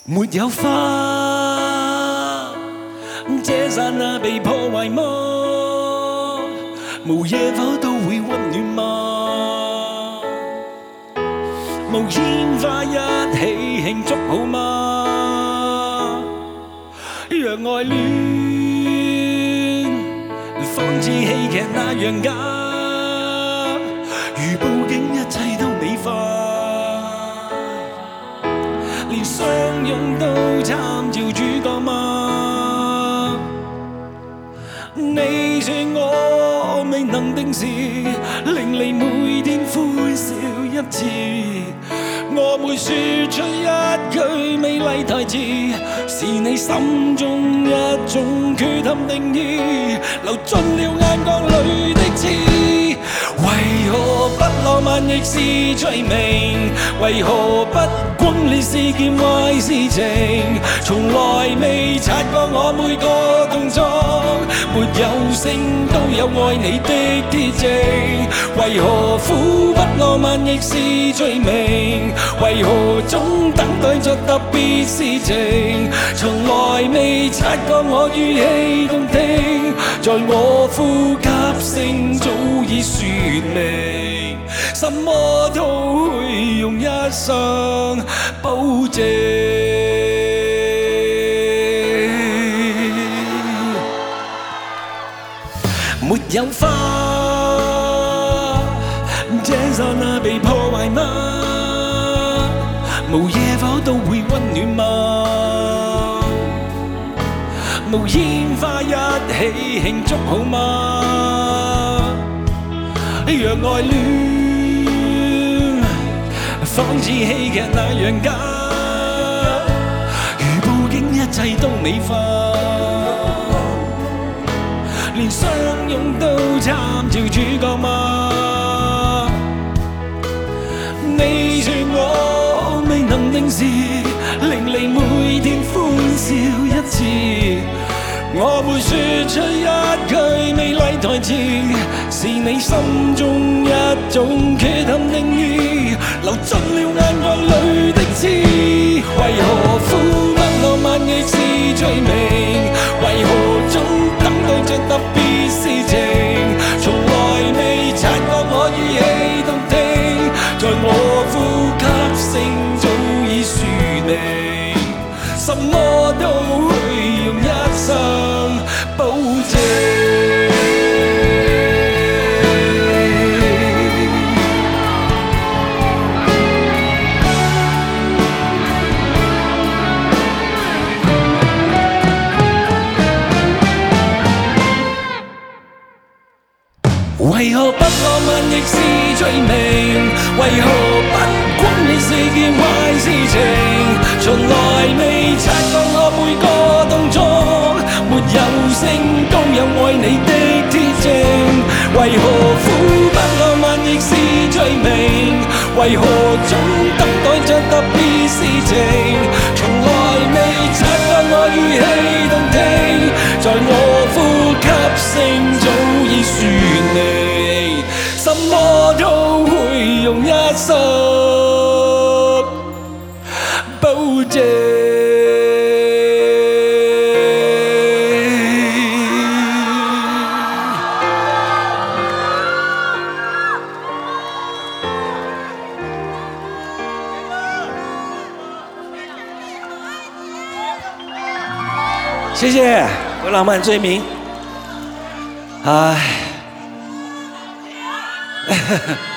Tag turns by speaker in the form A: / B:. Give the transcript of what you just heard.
A: 沒有花，這剎那被破壞麼？無野火都會溫暖嗎？無煙花一起慶祝好嗎？若愛戀仿似戲劇那樣假，如報警一切都美化。連相擁都參照主角嗎？你說我未能定時，令你每天歡笑一次。我會說出一句美麗台詞，是你心中一種缺陷定義，流進了眼角裏的刺。為何不浪漫亦是罪名？為何不轟烈是件壞事情？從來未察覺我每個動作沒有聲都有愛你的鐵證。為何苦不浪漫亦是罪名？為何總等待着特別事情？從來未察覺我語氣動聽，在我呼吸聲早已説明，什麼都會用一生保證。沒有花，這剎那被破壞嗎？無野火都會溫暖嗎？無煙花一起慶祝好嗎？若愛戀仿似戲劇那樣假，如報警一切都美化。連相擁都參照主角嗎？你說我未能定時，令你每天歡笑一次。我會說出一句美麗台詞，是你心中一種缺陷定義，流進了眼角裏的刺。為何苦不浪漫亦是罪名？為何總等待着特別事情？從來未察覺我語氣動聽，在我呼吸聲早已説明，什麼都會用一生保證。為何不浪漫亦是罪名？為何不轟烈是件壞事情？從來未察覺我每個動作沒有聲都有愛你的鐵證。為何苦不浪漫亦是罪名？為何總等待着特別事情？從來未察覺我語氣動聽，在我呼吸聲早已説明，什麼都會用一生保證。謝謝我浪漫罪名。唉。